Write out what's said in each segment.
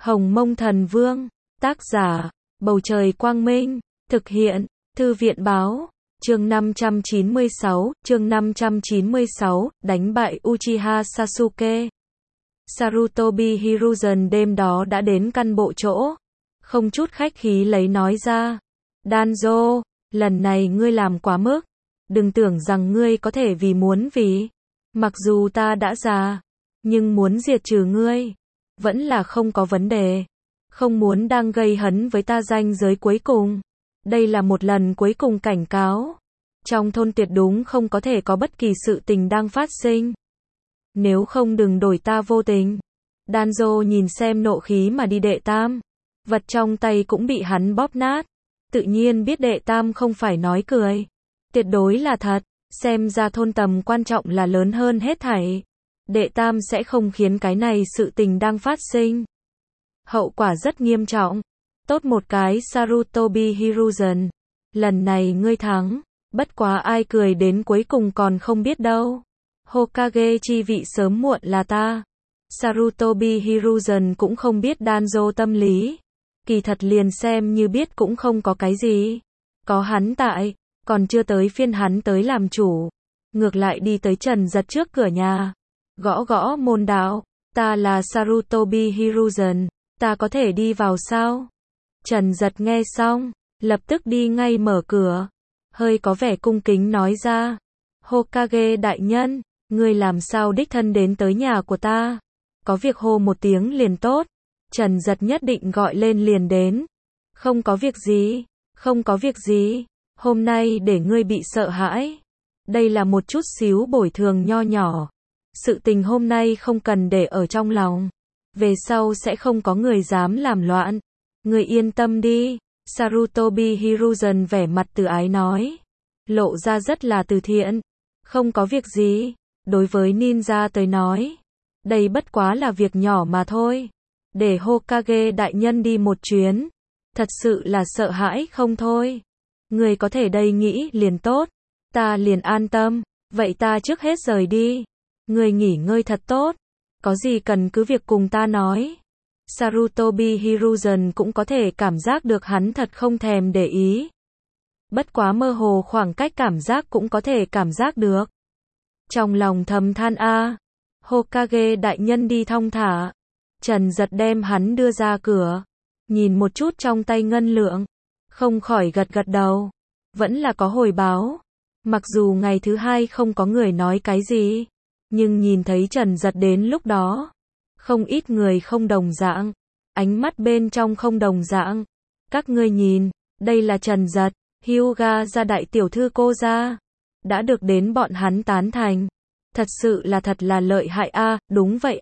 Hồng Mông Thần Vương, tác giả, Bầu Trời Quang Minh, thực hiện, Thư viện Báo, chương 596, đánh bại Uchiha Sasuke. Sarutobi Hiruzen đêm đó đã đến căn bộ chỗ, không chút khách khí lấy nói ra. Danzo, lần này ngươi làm quá mức, đừng tưởng rằng ngươi có thể mặc dù ta đã già, nhưng muốn diệt trừ ngươi, vẫn là không có vấn đề. Không muốn đang gây hấn với ta ranh giới cuối cùng. Đây là một lần cuối cùng cảnh cáo. Trong thôn tuyệt đúng không có thể có bất kỳ sự tình đang phát sinh. Nếu không đừng đổi ta vô tình. Danzo nhìn xem nộ khí mà đi đệ tam. Vật trong tay cũng bị hắn bóp nát. Tự nhiên biết đệ tam không phải nói cười. Tuyệt đối là thật. Xem ra thôn tầm quan trọng là lớn hơn hết thảy. Đệ tam sẽ không khiến cái này sự tình đang phát sinh. Hậu quả rất nghiêm trọng. Tốt một cái Sarutobi Hiruzen. Lần này ngươi thắng. Bất quá ai cười đến cuối cùng còn không biết đâu. Hokage chi vị sớm muộn là ta. Sarutobi Hiruzen cũng không biết Danzo tâm lý. Kỳ thật liền xem như biết cũng không có cái gì. Có hắn tại, còn chưa tới phiên hắn tới làm chủ. Ngược lại đi tới Trần Giật trước cửa nhà. Gõ gõ môn đạo. Ta là Sarutobi Hiruzen. Ta có thể đi vào sao? Trần Giật nghe xong, lập tức đi ngay mở cửa. Hơi có vẻ cung kính nói ra. Hokage đại nhân, ngươi làm sao đích thân đến tới nhà của ta? Có việc hô một tiếng liền tốt. Trần Giật nhất định gọi lên liền đến. Không có việc gì, không có việc gì. Hôm nay để ngươi bị sợ hãi. Đây là một chút xíu bồi thường nho nhỏ. Sự tình hôm nay không cần để ở trong lòng. Về sau sẽ không có người dám làm loạn. Ngươi yên tâm đi. Sarutobi Hiruzen vẻ mặt từ ái nói. Lộ ra rất là từ thiện. Không có việc gì. Đối với ninja tới nói. Đây bất quá là việc nhỏ mà thôi. Để Hokage đại nhân đi một chuyến. Thật sự là sợ hãi không thôi. Ngươi có thể đây nghĩ liền tốt. Ta liền an tâm. Vậy ta trước hết rời đi. Ngươi nghỉ ngơi thật tốt. Có gì cần cứ việc cùng ta nói. Sarutobi Hiruzen cũng có thể cảm giác được hắn thật không thèm để ý. Bất quá mơ hồ khoảng cách cảm giác cũng có thể cảm giác được. Trong lòng thầm than Hokage đại nhân đi thong thả. Trần Giật đem hắn đưa ra cửa. Nhìn một chút trong tay ngân lượng. Không khỏi gật gật đầu. Vẫn là có hồi báo. Mặc dù ngày thứ hai không có người nói cái gì. Nhưng nhìn thấy Trần Giật đến lúc đó. Không ít người không đồng dạng. Ánh mắt bên trong không đồng dạng. Các ngươi nhìn. Đây là Trần Giật. Hyuga gia đại tiểu thư cô gia. Đã được đến bọn hắn tán thành. Thật là lợi hại đúng vậy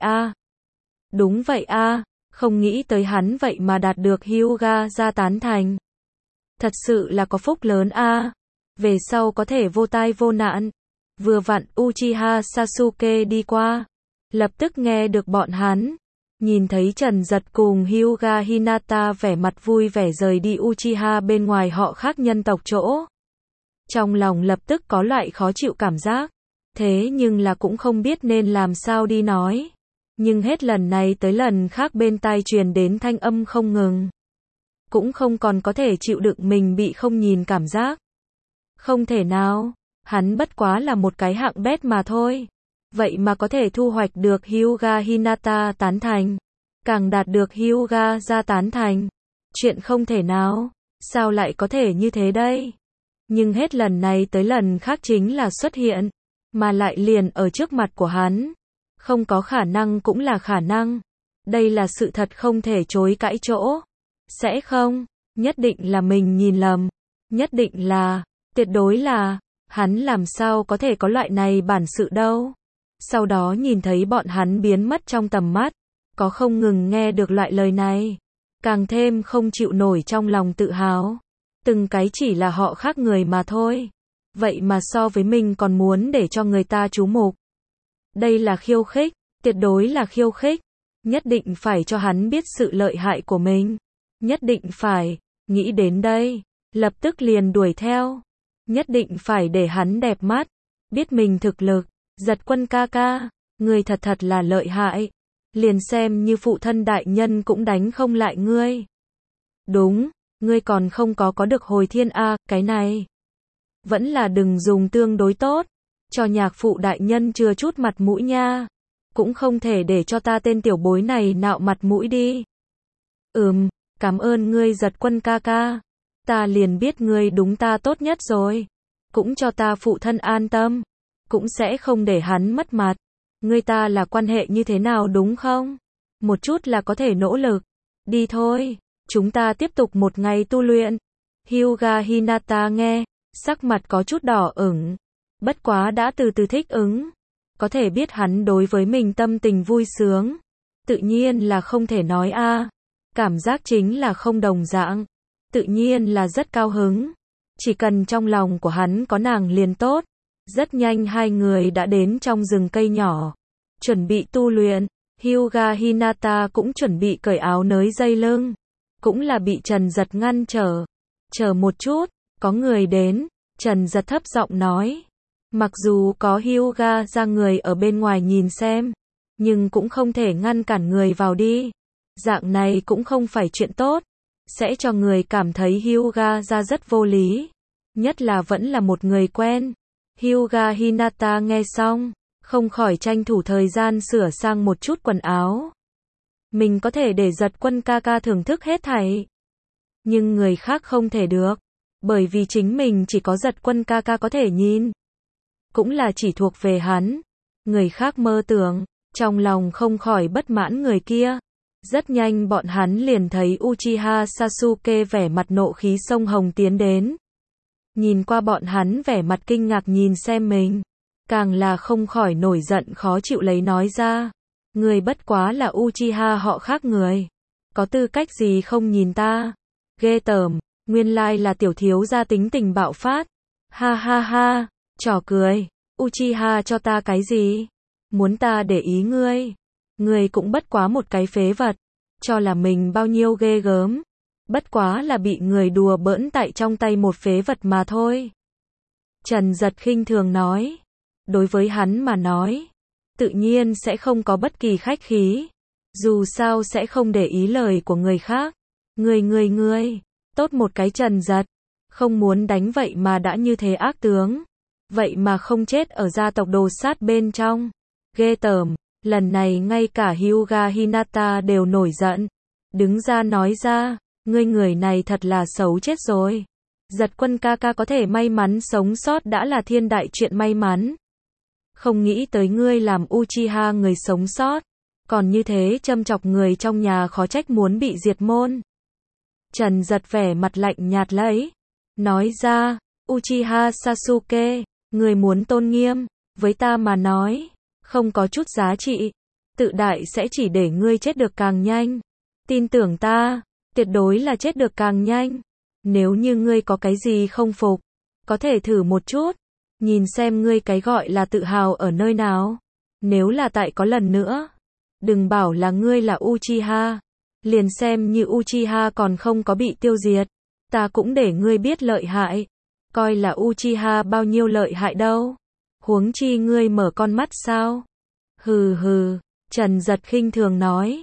Đúng vậy không nghĩ tới hắn vậy mà đạt được Hyuga gia tán thành. Thật sự là có phúc lớn Về sau có thể vô tai vô nạn. Vừa vặn Uchiha Sasuke đi qua. Lập tức nghe được bọn hắn. Nhìn thấy Trần Giật cùng Hyuga Hinata vẻ mặt vui vẻ rời đi Uchiha bên ngoài họ khác nhân tộc chỗ. Trong lòng lập tức có loại khó chịu cảm giác. Thế nhưng là cũng không biết nên làm sao đi nói. Nhưng hết lần này tới lần khác bên tai truyền đến thanh âm không ngừng. Cũng không còn có thể chịu đựng mình bị không nhìn cảm giác. Không thể nào. Hắn bất quá là một cái hạng bét mà thôi. Vậy mà có thể thu hoạch được Hyuga Hinata tán thành. Càng đạt được Hyuga gia tán thành. Chuyện không thể nào. Sao lại có thể như thế đây? Nhưng hết lần này tới lần khác chính là xuất hiện. Mà lại liền ở trước mặt của hắn. Không có khả năng cũng là khả năng. Đây là sự thật không thể chối cãi chỗ. Sẽ không. Nhất định là mình nhìn lầm. Nhất định là. Tuyệt đối là. Hắn làm sao có thể có loại này bản sự đâu. Sau đó nhìn thấy bọn hắn biến mất trong tầm mắt. Có không ngừng nghe được loại lời này. Càng thêm không chịu nổi trong lòng tự hào. Từng cái chỉ là họ khác người mà thôi. Vậy mà so với mình còn muốn để cho người ta chú mục. Đây là khiêu khích. Tuyệt đối là khiêu khích. Nhất định phải cho hắn biết sự lợi hại của mình. Nhất định phải. Nghĩ đến đây. Lập tức liền đuổi theo. Nhất định phải để hắn đẹp mắt. Biết mình thực lực. Giật quân ca ca. Người thật là lợi hại. liền xem như phụ thân đại nhân cũng đánh không lại ngươi. Đúng, ngươi còn không có được hồi thiên a, cái này. Vẫn là đừng dùng tương đối tốt, cho nhạc phụ đại nhân chừa chút mặt mũi nha. Cũng không thể để cho ta tên tiểu bối này nạo mặt mũi đi. Cảm ơn ngươi Giật Quân ca ca. Ta liền biết ngươi đúng ta tốt nhất rồi. Cũng cho ta phụ thân an tâm. Cũng sẽ không để hắn mất mặt. Ngươi ta là quan hệ như thế nào đúng không? Một chút là có thể nỗ lực. Đi thôi, chúng ta tiếp tục một ngày tu luyện. Hyuga Hinata nghe, sắc mặt có chút đỏ ửng. Bất quá đã từ từ thích ứng. Có thể biết hắn đối với mình tâm tình vui sướng. Tự nhiên là không thể nói a. Cảm giác chính là không đồng dạng. Tự nhiên là rất cao hứng. Chỉ cần trong lòng của hắn có nàng liền tốt. Rất nhanh hai người đã đến trong rừng cây nhỏ. Chuẩn bị tu luyện. Hyuga Hinata cũng chuẩn bị cởi áo nới dây lưng. Cũng là bị Trần Giật ngăn trở. Chờ một chút, có người đến. Trần Giật thấp giọng nói. Mặc dù có Hyuga ra người ở bên ngoài nhìn xem. Nhưng cũng không thể ngăn cản người vào đi. Dạng này cũng không phải chuyện tốt. Sẽ cho người cảm thấy Hyuga ra rất vô lý. Nhất là vẫn là một người quen. Hyuga Hinata nghe xong, không khỏi tranh thủ thời gian sửa sang một chút quần áo. Mình có thể để Giật Quân ca ca thưởng thức hết thảy. Nhưng người khác không thể được. Bởi vì chính mình chỉ có Giật Quân ca ca có thể nhìn. Cũng là chỉ thuộc về hắn. Người khác mơ tưởng, trong lòng không khỏi bất mãn người kia. Rất nhanh bọn hắn liền thấy Uchiha Sasuke vẻ mặt nộ khí sông hồng tiến đến. Nhìn qua bọn hắn vẻ mặt kinh ngạc nhìn xem mình. Càng là không khỏi nổi giận khó chịu lấy nói ra. Người bất quá là Uchiha họ khác người. Có tư cách gì không nhìn ta? Ghê tởm, nguyên lai là tiểu thiếu gia tính tình bạo phát. Ha ha ha, trò cười. Uchiha cho ta cái gì? Muốn ta để ý ngươi? Ngươi cũng bất quá một cái phế vật. Cho là mình bao nhiêu ghê gớm. Bất quá là bị người đùa bỡn tại trong tay một phế vật mà thôi. Trần Giật khinh thường nói. Đối với hắn mà nói, tự nhiên sẽ không có bất kỳ khách khí. Dù sao sẽ không để ý lời của người khác. Ngươi, tốt một cái Trần Giật. Không muốn đánh vậy mà đã như thế ác tướng. Vậy mà không chết ở gia tộc đồ sát bên trong. Ghê tởm, lần này ngay cả Hyuga Hinata đều nổi giận. Đứng ra nói ra, ngươi người này thật là xấu chết rồi. Giật Quân ca ca có thể may mắn sống sót đã là thiên đại chuyện may mắn. Không nghĩ tới ngươi làm Uchiha người sống sót. Còn như thế châm chọc người trong nhà khó trách muốn bị diệt môn. Trần Giật vẻ mặt lạnh nhạt lấy. Nói ra, Uchiha Sasuke, người muốn tôn nghiêm, với ta mà nói, không có chút giá trị. Tự đại sẽ chỉ để ngươi chết được càng nhanh. Tin tưởng ta, tuyệt đối là chết được càng nhanh. Nếu như ngươi có cái gì không phục, có thể thử một chút. Nhìn xem ngươi cái gọi là tự hào ở nơi nào. Nếu là tại có lần nữa, đừng bảo là ngươi là Uchiha. Liền xem như Uchiha còn không có bị tiêu diệt, ta cũng để ngươi biết lợi hại. Coi là Uchiha bao nhiêu lợi hại đâu. Huống chi ngươi mở con mắt sao? Hừ, Trần Giật khinh thường nói.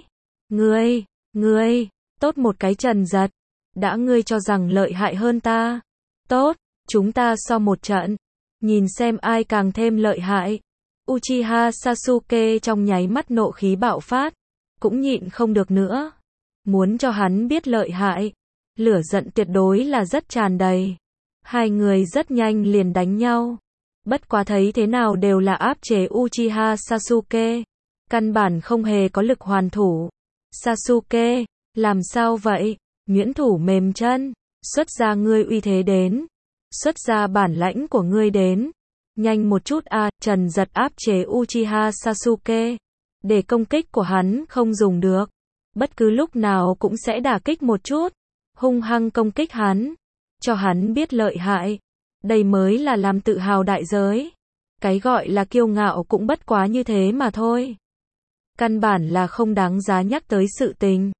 Ngươi, tốt một cái Trần Giật. Đã ngươi cho rằng lợi hại hơn ta. Tốt, chúng ta so một trận. Nhìn xem ai càng thêm lợi hại. Uchiha Sasuke trong nháy mắt nộ khí bạo phát. Cũng nhịn không được nữa. Muốn cho hắn biết lợi hại. Lửa giận tuyệt đối là rất tràn đầy. Hai người rất nhanh liền đánh nhau. Bất quá thấy thế nào đều là áp chế Uchiha Sasuke. Căn bản không hề có lực hoàn thủ. Sasuke, làm sao vậy? Nhuyễn thủ mềm chân. Xuất ra ngươi uy thế đến. Xuất ra bản lãnh của ngươi đến. Nhanh một chút a. Trần Giật áp chế Uchiha Sasuke. Để công kích của hắn không dùng được. Bất cứ lúc nào cũng sẽ đả kích một chút. Hung hăng công kích hắn. Cho hắn biết lợi hại. Đây mới là làm tự hào đại giới. Cái gọi là kiêu ngạo cũng bất quá như thế mà thôi. Căn bản là không đáng giá nhắc tới sự tình.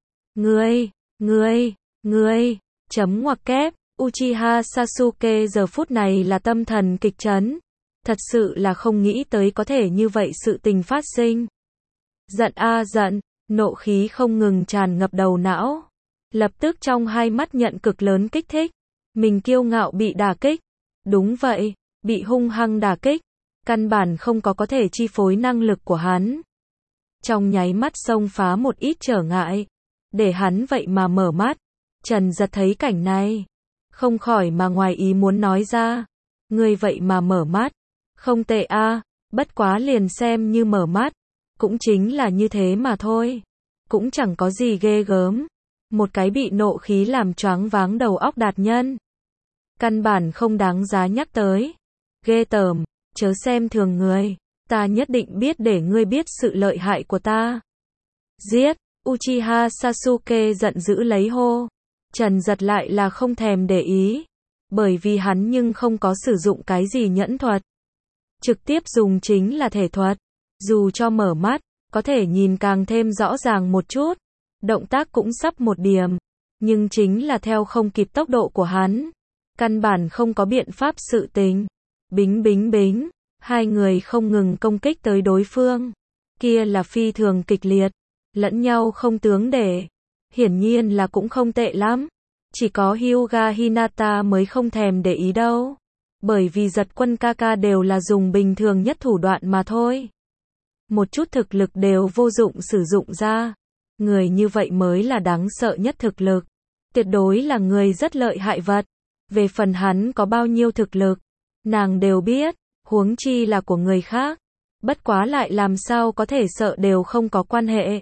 Ngươi, chấm ngoặc kép. Uchiha Sasuke giờ phút này là tâm thần kịch chấn. Thật sự là không nghĩ tới có thể như vậy sự tình phát sinh. Giận a giận, nộ khí không ngừng tràn ngập đầu não. Lập tức trong hai mắt nhận cực lớn kích thích. Mình kiêu ngạo bị đả kích. Đúng vậy, bị hung hăng đả kích. Căn bản không có thể chi phối năng lực của hắn. Trong nháy mắt xông phá một ít trở ngại. Để hắn vậy mà mở mắt. Trần Giật thấy cảnh này. Không khỏi mà ngoài ý muốn nói ra. Ngươi vậy mà mở mắt. Không tệ a, bất quá liền xem như mở mắt. Cũng chính là như thế mà thôi. Cũng chẳng có gì ghê gớm. Một cái bị nộ khí làm choáng váng đầu óc đạt nhân. Căn bản không đáng giá nhắc tới. Ghê tởm, chớ xem thường người. Ta nhất định biết để ngươi biết sự lợi hại của ta. Giết, Uchiha Sasuke giận dữ lấy hô. Trần Giật lại là không thèm để ý. Bởi vì hắn nhưng không có sử dụng cái gì nhẫn thuật. Trực tiếp dùng chính là thể thuật. Dù cho mở mắt, có thể nhìn càng thêm rõ ràng một chút. Động tác cũng sắp một điểm. Nhưng chính là theo không kịp tốc độ của hắn. Căn bản không có biện pháp sự tình. Bính bính bính. Hai người không ngừng công kích tới đối phương. Kia là phi thường kịch liệt. Lẫn nhau không tướng để. Hiển nhiên là cũng không tệ lắm. Chỉ có Hyuga Hinata mới không thèm để ý đâu. Bởi vì Giật Quân ca ca đều là dùng bình thường nhất thủ đoạn mà thôi. Một chút thực lực đều vô dụng sử dụng ra. Người như vậy mới là đáng sợ nhất thực lực. Tuyệt đối là người rất lợi hại vật. Về phần hắn có bao nhiêu thực lực, nàng đều biết, huống chi là của người khác. Bất quá lại làm sao có thể sợ đều không có quan hệ.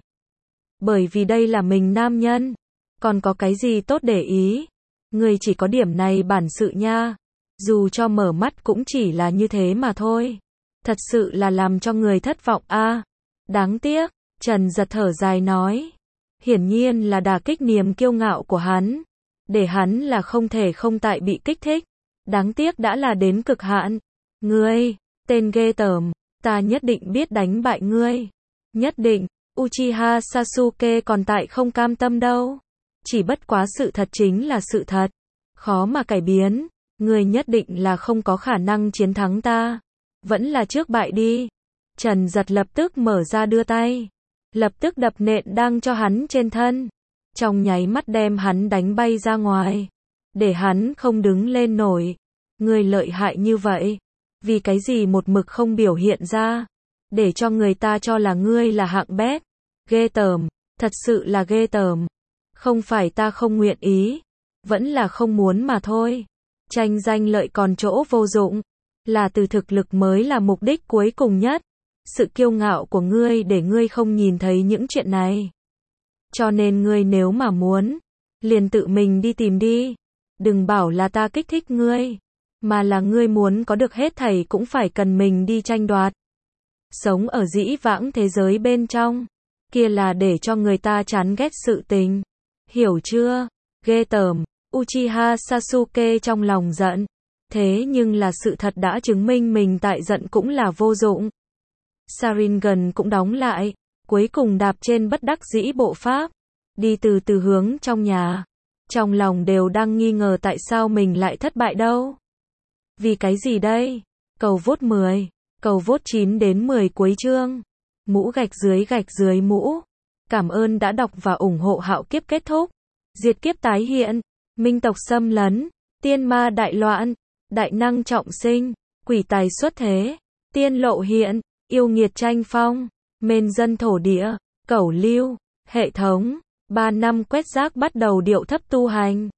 Bởi vì đây là mình nam nhân. Còn có cái gì tốt để ý. Người chỉ có điểm này bản sự nha. Dù cho mở mắt cũng chỉ là như thế mà thôi. Thật sự là làm cho người thất vọng a. Đáng tiếc, Trần Giật thở dài nói. Hiển nhiên là đả kích niềm kiêu ngạo của hắn. Để hắn là không thể không tại bị kích thích. Đáng tiếc đã là đến cực hạn. Ngươi, tên ghê tởm, ta nhất định biết đánh bại ngươi. Nhất định, Uchiha Sasuke còn tại không cam tâm đâu. Chỉ bất quá sự thật chính là sự thật. Khó mà cải biến. Ngươi nhất định là không có khả năng chiến thắng ta. Vẫn là trước bại đi. Trần Giật lập tức mở ra đưa tay. Lập tức đập nện đang cho hắn trên thân. Trong nháy mắt đem hắn đánh bay ra ngoài. Để hắn không đứng lên nổi. Ngươi lợi hại như vậy. Vì cái gì một mực không biểu hiện ra. Để cho người ta cho là ngươi là hạng bét. Ghê tởm. Thật sự là ghê tởm. Không phải ta không nguyện ý. Vẫn là không muốn mà thôi. Tranh danh lợi còn chỗ vô dụng. Là từ thực lực mới là mục đích cuối cùng nhất. Sự kiêu ngạo của ngươi để ngươi không nhìn thấy những chuyện này. Cho nên ngươi nếu mà muốn, liền tự mình đi tìm đi. Đừng bảo là ta kích thích ngươi. Mà là ngươi muốn có được hết thảy cũng phải cần mình đi tranh đoạt. Sống ở dĩ vãng thế giới bên trong. Kia là để cho người ta chán ghét sự tình. Hiểu chưa? Ghê tởm. Uchiha Sasuke trong lòng giận. Thế nhưng là sự thật đã chứng minh mình tại giận cũng là vô dụng. Sharingan cũng đóng lại. Cuối cùng đạp trên bất đắc dĩ bộ pháp. Đi từ từ hướng trong nhà. Trong lòng đều đang nghi ngờ tại sao mình lại thất bại đâu. Vì cái gì đây? Cầu vote 10. Cầu vote 9 đến 10 cuối chương. Mũ gạch dưới mũ. Cảm ơn đã đọc và ủng hộ Hạo Kiếp kết thúc. Diệt kiếp tái hiện. Minh tộc xâm lấn. Tiên ma đại loạn. Đại năng trọng sinh. Quỷ tài xuất thế. Tiên lộ hiện. Yêu nghiệt tranh phong. Mên dân thổ địa. Cẩu lưu. Hệ thống. 3 năm quét rác bắt đầu điệu thấp tu hành.